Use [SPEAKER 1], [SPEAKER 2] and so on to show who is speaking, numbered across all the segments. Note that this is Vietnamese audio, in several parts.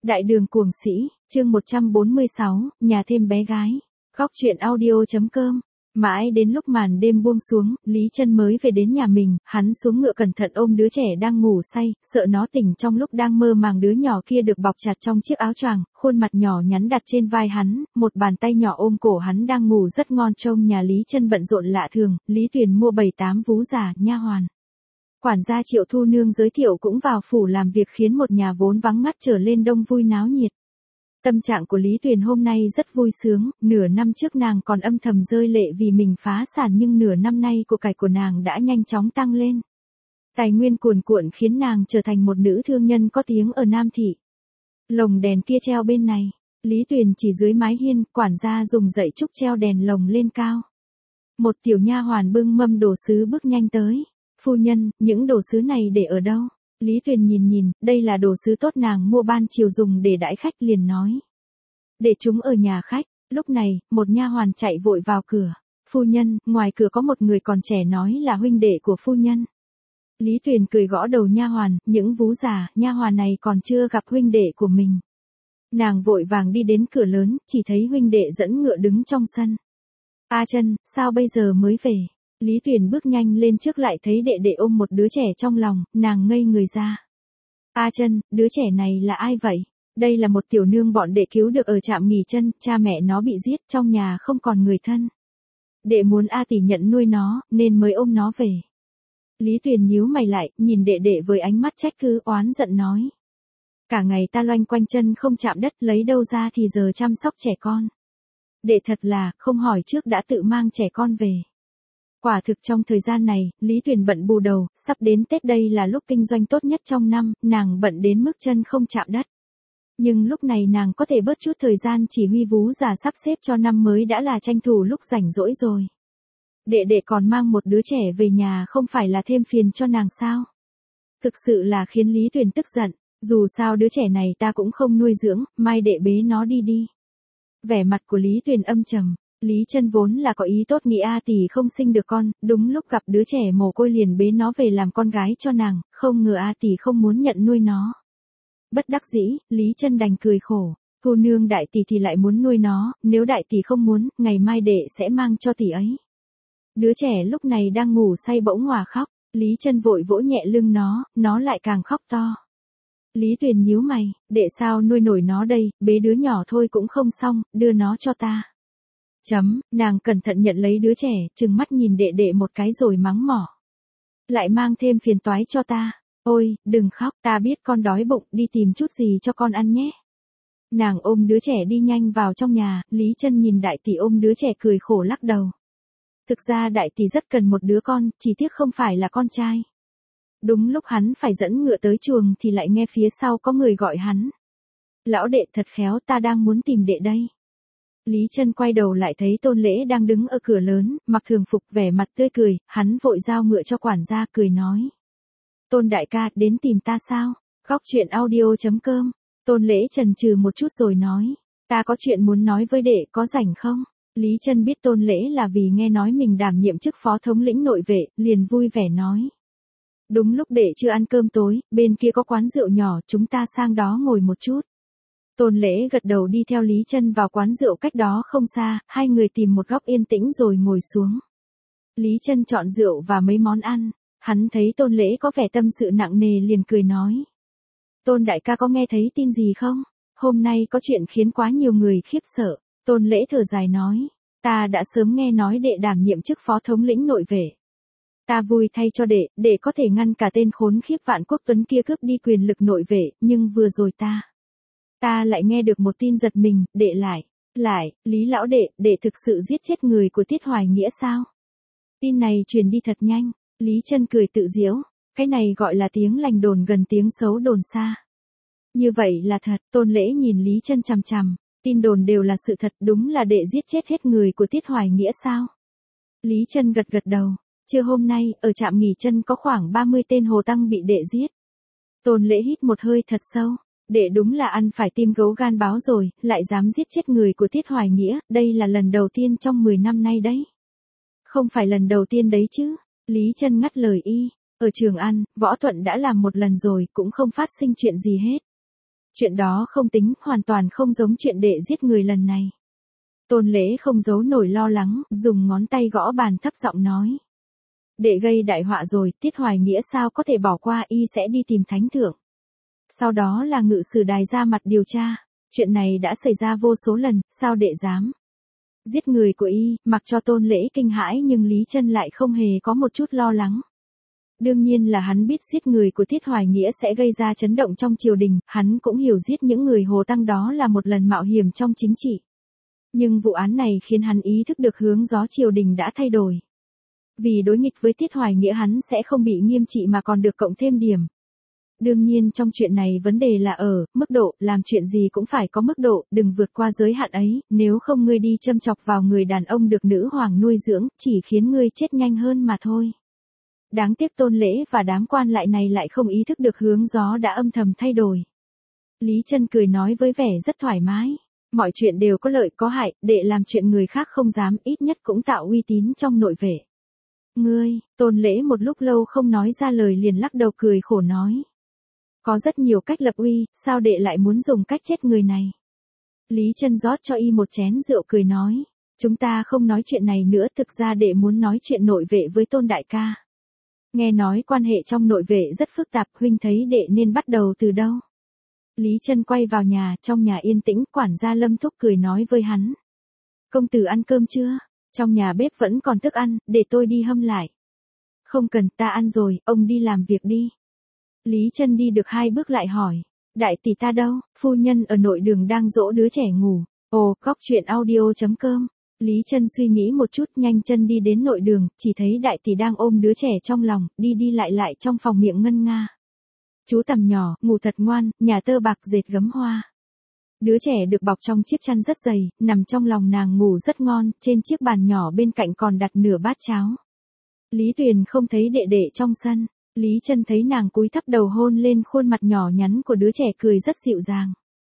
[SPEAKER 1] Đại đường cuồng sĩ, chương 146, nhà thêm bé gái. Góc truyện audio.com. Mãi đến lúc màn đêm buông xuống, Lý Chân mới về đến nhà mình, hắn xuống ngựa cẩn thận ôm đứa trẻ đang ngủ say, sợ nó tỉnh trong lúc đang mơ màng. Đứa nhỏ kia được bọc chặt trong chiếc áo choàng, khuôn mặt nhỏ nhắn đặt trên vai hắn, một bàn tay nhỏ ôm cổ hắn đang ngủ rất ngon. Trông nhà Lý Chân bận rộn lạ thường, Lý Tuyền mua 7-8 vú già, nha hoàn. Quản gia Triệu Thu Nương giới thiệu cũng vào phủ làm việc, khiến một nhà vốn vắng ngắt trở lên đông vui náo nhiệt. Tâm trạng của Lý Tuyền hôm nay rất vui sướng, nửa năm trước nàng còn âm thầm rơi lệ vì mình phá sản, nhưng nửa năm nay của cải của nàng đã nhanh chóng tăng lên. Tài nguyên cuồn cuộn khiến nàng trở thành một nữ thương nhân có tiếng ở Nam Thị. Lồng đèn kia treo bên này, Lý Tuyền chỉ dưới mái hiên, quản gia dùng dãy trúc treo đèn lồng lên cao. Một tiểu nha hoàn bưng mâm đồ sứ bước nhanh tới. Phu nhân, những đồ sứ này để ở đâu? Lý Tuyền nhìn, đây là đồ sứ tốt nàng mua ban chiều dùng để đãi khách, liền nói. Để chúng ở nhà khách. Lúc này, một nha hoàn chạy vội vào cửa. Phu nhân, ngoài cửa có một người còn trẻ nói là huynh đệ của phu nhân. Lý Tuyền cười gõ đầu nha hoàn, những vú già, nha hoàn này còn chưa gặp huynh đệ của mình. Nàng vội vàng đi đến cửa lớn, chỉ thấy huynh đệ dẫn ngựa đứng trong sân. A Chân, sao bây giờ mới về? Lý Tuyền bước nhanh lên trước lại thấy đệ đệ ôm một đứa trẻ trong lòng, nàng ngây người ra. A Chân, đứa trẻ này là ai vậy? Đây là một tiểu nương bọn đệ cứu được ở trạm nghỉ chân, cha mẹ nó bị giết, trong nhà không còn người thân. Đệ muốn A tỷ nhận nuôi nó, nên mới ôm nó về. Lý Tuyền nhíu mày lại, nhìn đệ đệ với ánh mắt trách cứ oán giận nói. Cả ngày ta loanh quanh chân không chạm đất, lấy đâu ra thì giờ chăm sóc trẻ con. Đệ thật là, không hỏi trước đã tự mang trẻ con về. Quả thực trong thời gian này, Lý Tuyền bận bù đầu, sắp đến Tết đây là lúc kinh doanh tốt nhất trong năm, nàng bận đến mức chân không chạm đất. Nhưng lúc này nàng có thể bớt chút thời gian chỉ huy vú già sắp xếp cho năm mới đã là tranh thủ lúc rảnh rỗi rồi. Đệ đệ còn mang một đứa trẻ về nhà không phải là thêm phiền cho nàng sao? Thực sự là khiến Lý Tuyền tức giận, dù sao đứa trẻ này ta cũng không nuôi dưỡng, mai đệ bế nó đi. Vẻ mặt của Lý Tuyền âm trầm. Lý Chân vốn là có ý tốt, nghĩ A tỷ không sinh được con, đúng lúc gặp đứa trẻ mồ côi liền bế nó về làm con gái cho nàng, không ngờ A tỷ không muốn nhận nuôi nó. Bất đắc dĩ, Lý Chân đành cười khổ, Thu Nương đại tỷ thì lại muốn nuôi nó, nếu đại tỷ không muốn, ngày mai đệ sẽ mang cho tỷ ấy. Đứa trẻ lúc này đang ngủ say bỗng ngòa khóc, Lý Chân vội vỗ nhẹ lưng nó lại càng khóc to. Lý Tuyền nhíu mày, đệ sao nuôi nổi nó đây, bế đứa nhỏ thôi cũng không xong, đưa nó cho ta. Nàng cẩn thận nhận lấy đứa trẻ, trừng mắt nhìn đệ đệ một cái rồi mắng mỏ. Lại mang thêm phiền toái cho ta. Ôi, đừng khóc, ta biết con đói bụng, đi tìm chút gì cho con ăn nhé. Nàng ôm đứa trẻ đi nhanh vào trong nhà, Lý Chân nhìn đại tỷ ôm đứa trẻ cười khổ lắc đầu. Thực ra đại tỷ rất cần một đứa con, chỉ tiếc không phải là con trai. Đúng lúc hắn phải dẫn ngựa tới chuồng thì lại nghe phía sau có người gọi hắn. Lão đệ thật khéo, ta đang muốn tìm đệ đây. Lý Chân quay đầu lại thấy Tôn Lễ đang đứng ở cửa lớn, mặc thường phục vẻ mặt tươi cười, hắn vội giao ngựa cho quản gia cười nói. Tôn đại ca, đến tìm ta sao? Góc truyện audio.com. Tôn Lễ chần chừ một chút rồi nói. Ta có chuyện muốn nói với đệ, có rảnh không? Lý Chân biết Tôn Lễ là vì nghe nói mình đảm nhiệm chức phó thống lĩnh nội vệ, liền vui vẻ nói. Đúng lúc đệ chưa ăn cơm tối, bên kia có quán rượu nhỏ, chúng ta sang đó ngồi một chút. Tôn Lễ gật đầu đi theo Lý Chân vào quán rượu cách đó không xa, hai người tìm một góc yên tĩnh rồi ngồi xuống. Lý Chân chọn rượu và mấy món ăn, hắn thấy Tôn Lễ có vẻ tâm sự nặng nề liền cười nói. Tôn đại ca có nghe thấy tin gì không? Hôm nay có chuyện khiến quá nhiều người khiếp sợ. Tôn Lễ thở dài nói, ta đã sớm nghe nói đệ đảm nhiệm chức phó thống lĩnh nội vệ. Ta vui thay cho đệ có thể ngăn cả tên khốn khiếp Vạn Quốc Tuấn kia cướp đi quyền lực nội vệ, nhưng vừa rồi ta lại nghe được một tin giật mình, đệ lại, Lý lão đệ thực sự giết chết người của Tiết Hoài Nghĩa sao? Tin này truyền đi thật nhanh, Lý Chân cười tự giễu, cái này gọi là tiếng lành đồn gần tiếng xấu đồn xa. Như vậy là thật, Tôn Lễ nhìn Lý Chân chằm chằm, tin đồn đều là sự thật, đúng là đệ giết chết hết người của Tiết Hoài Nghĩa sao? Lý Chân gật đầu, trưa hôm nay, ở trạm nghỉ chân có khoảng 30 tên hồ tăng bị đệ giết. Tôn Lễ hít một hơi thật sâu. Đệ đúng là ăn phải tim gấu gan báo rồi, lại dám giết chết người của Tiết Hoài Nghĩa, đây là lần đầu tiên trong 10 năm nay đấy. Không phải lần đầu tiên đấy chứ, Lý Chân ngắt lời y, ở Trường An, Võ Thuận đã làm một lần rồi, cũng không phát sinh chuyện gì hết. Chuyện đó không tính, hoàn toàn không giống chuyện đệ giết người lần này. Tôn Lễ không giấu nổi lo lắng, dùng ngón tay gõ bàn thấp giọng nói. Đệ gây đại họa rồi, Tiết Hoài Nghĩa sao có thể bỏ qua, y sẽ đi tìm thánh thượng. Sau đó là ngự sử đài ra mặt điều tra. Chuyện này đã xảy ra vô số lần, sao đệ dám giết người của y, mặc cho Tôn Lễ kinh hãi nhưng Lý Chân lại không hề có một chút lo lắng. Đương nhiên là hắn biết giết người của Tiết Hoài Nghĩa sẽ gây ra chấn động trong triều đình, hắn cũng hiểu giết những người Hồ Tăng đó là một lần mạo hiểm trong chính trị. Nhưng vụ án này khiến hắn ý thức được hướng gió triều đình đã thay đổi. Vì đối nghịch với Tiết Hoài Nghĩa hắn sẽ không bị nghiêm trị mà còn được cộng thêm điểm. Đương nhiên trong chuyện này vấn đề là ở mức độ, làm chuyện gì cũng phải có mức độ, đừng vượt qua giới hạn ấy, nếu không ngươi đi châm chọc vào người đàn ông được nữ hoàng nuôi dưỡng, chỉ khiến ngươi chết nhanh hơn mà thôi. Đáng tiếc Tôn Lễ và đám quan lại này lại không ý thức được hướng gió đã âm thầm thay đổi. Lý Chân cười nói với vẻ rất thoải mái. Mọi chuyện đều có lợi có hại, đệ làm chuyện người khác không dám, ít nhất cũng tạo uy tín trong nội vệ. Ngươi, Tôn Lễ một lúc lâu không nói ra lời liền lắc đầu cười khổ nói. Có rất nhiều cách lập uy, sao đệ lại muốn dùng cách chết người này? Lý Chân rót cho y một chén rượu cười nói. Chúng ta không nói chuyện này nữa, thực ra đệ muốn nói chuyện nội vệ với Tôn đại ca. Nghe nói quan hệ trong nội vệ rất phức tạp, huynh thấy đệ nên bắt đầu từ đâu? Lý Chân quay vào nhà, trong nhà yên tĩnh, quản gia Lâm Thúc cười nói với hắn. Công tử ăn cơm chưa? Trong nhà bếp vẫn còn thức ăn, để tôi đi hâm lại. Không cần, ta ăn rồi, ông đi làm việc đi. Lý Chân đi được 2 bước lại hỏi. Đại tỷ ta đâu? Phu nhân ở nội đường đang dỗ đứa trẻ ngủ. Ồ, Cóc Truyện Audio.com. Lý Chân suy nghĩ một chút, nhanh chân đi đến nội đường, chỉ thấy đại tỷ đang ôm đứa trẻ trong lòng, đi đi lại lại trong phòng miệng ngân nga. Chú Tầm nhỏ, ngủ thật ngoan, nhà tơ bạc dệt gấm hoa. Đứa trẻ được bọc trong chiếc chăn rất dày, nằm trong lòng nàng ngủ rất ngon, trên chiếc bàn nhỏ bên cạnh còn đặt nửa bát cháo. Lý Tuyền không thấy đệ đệ trong sân, Lý Chân thấy nàng cúi thấp đầu hôn lên khuôn mặt nhỏ nhắn của đứa trẻ cười rất dịu dàng.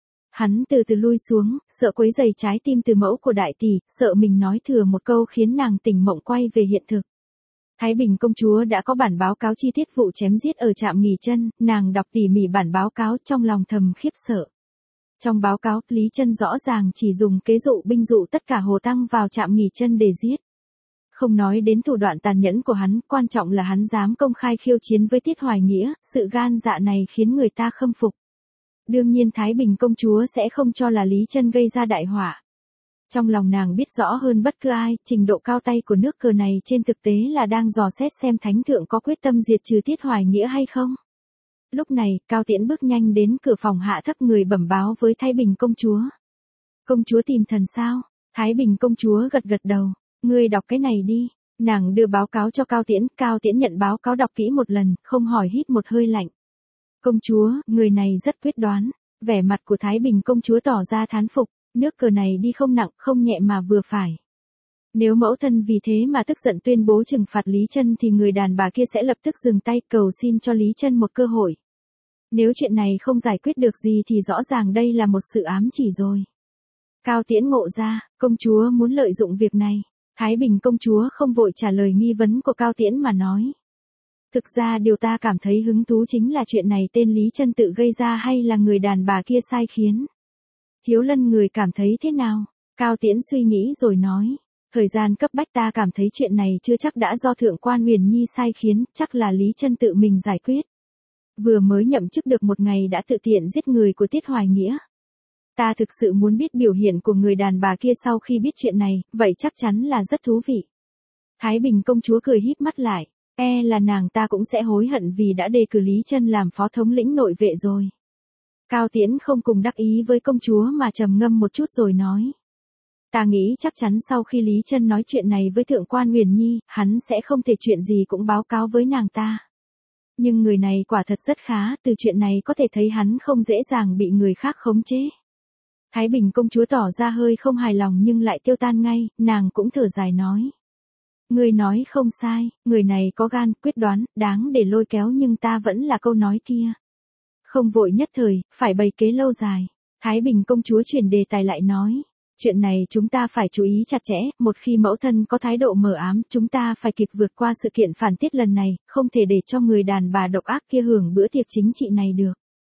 [SPEAKER 1] Hắn từ từ lui xuống, sợ quấy rầy trái tim từ mẫu của đại tỷ, sợ mình nói thừa một câu khiến nàng tỉnh mộng quay về hiện thực. Thái Bình công chúa đã có bản báo cáo chi tiết vụ chém giết ở trạm nghỉ chân, nàng đọc tỉ mỉ bản báo cáo trong lòng thầm khiếp sợ. Trong báo cáo, Lý Chân rõ ràng chỉ dùng kế dụ binh dụ tất cả Hồ Tăng vào trạm nghỉ chân để giết. Không nói đến thủ đoạn tàn nhẫn của hắn, quan trọng là hắn dám công khai khiêu chiến với Tiết Hoài Nghĩa, sự gan dạ này khiến người ta khâm phục. Đương nhiên Thái Bình công chúa sẽ không cho là Lý Chân gây ra đại họa. Trong lòng nàng biết rõ hơn bất cứ ai, trình độ cao tay của nước Cờ này trên thực tế là đang dò xét xem thánh thượng có quyết tâm diệt trừ Tiết Hoài Nghĩa hay không. Lúc này, Cao Tiễn bước nhanh đến cửa phòng hạ thấp người bẩm báo với Thái Bình công chúa. Công chúa tìm thần sao? Thái Bình công chúa gật gật đầu. Ngươi đọc cái này đi. Nàng đưa báo cáo cho Cao Tiễn nhận báo cáo đọc kỹ một lần, không hỏi hít một hơi lạnh. Công chúa, người này rất quyết đoán. Vẻ mặt của Thái Bình công chúa tỏ ra thán phục. Nước Cờ này đi không nặng, không nhẹ mà vừa phải. Nếu mẫu thân vì thế mà tức giận tuyên bố trừng phạt Lý Chân thì người đàn bà kia sẽ lập tức dừng tay cầu xin cho Lý Chân một cơ hội. Nếu chuyện này không giải quyết được gì thì rõ ràng đây là một sự ám chỉ rồi. Cao Tiễn ngộ ra, công chúa muốn lợi dụng việc này. Thái Bình công chúa không vội trả lời nghi vấn của Cao Tiễn mà nói. Thực ra điều ta cảm thấy hứng thú chính là chuyện này tên Lý Chân tự gây ra hay là người đàn bà kia sai khiến. Hiếu Lân người cảm thấy thế nào? Cao Tiễn suy nghĩ rồi nói. Thời gian cấp bách ta cảm thấy chuyện này chưa chắc đã do Thượng quan Huyền Nhi sai khiến, chắc là Lý Chân tự mình giải quyết. Vừa mới nhậm chức được một ngày đã tự tiện giết người của Tiết Hoài Nghĩa. Ta thực sự muốn biết biểu hiện của người đàn bà kia sau khi biết chuyện này, vậy chắc chắn là rất thú vị. Thái Bình công chúa cười híp mắt lại, là nàng ta cũng sẽ hối hận vì đã đề cử Lý Chân làm phó thống lĩnh nội vệ rồi. Cao Tiễn không cùng đắc ý với công chúa mà trầm ngâm một chút rồi nói. Ta nghĩ chắc chắn sau khi Lý Chân nói chuyện này với Thượng quan Huyền Nhi, hắn sẽ không thể chuyện gì cũng báo cáo với nàng ta. Nhưng người này quả thật rất khá, từ chuyện này có thể thấy hắn không dễ dàng bị người khác khống chế. Thái Bình công chúa tỏ ra hơi không hài lòng nhưng lại tiêu tan ngay, nàng cũng thở dài nói. Người nói không sai, người này có gan, quyết đoán, đáng để lôi kéo nhưng ta vẫn là câu nói kia. Không vội nhất thời, phải bày kế lâu dài. Thái Bình công chúa chuyển đề tài lại nói. Chuyện này chúng ta phải chú ý chặt chẽ, một khi mẫu thân có thái độ mờ ám, chúng ta phải kịp vượt qua sự kiện phản tiết lần này, không thể để cho người đàn bà độc ác kia hưởng bữa tiệc chính trị này được.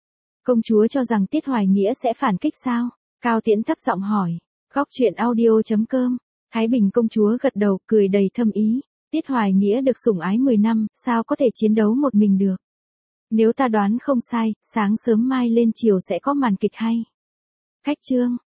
[SPEAKER 1] Công chúa cho rằng Tiết Hoài Nghĩa sẽ phản kích sao? Cao Tiễn thấp giọng hỏi. Góc truyện audio.com. Thái Bình công chúa gật đầu, cười đầy thâm ý. Tiết Hoài Nghĩa được sủng ái 10 năm, sao có thể chiến đấu một mình được? Nếu ta đoán không sai, sáng sớm mai lên chiều sẽ có màn kịch hay. Khách chương.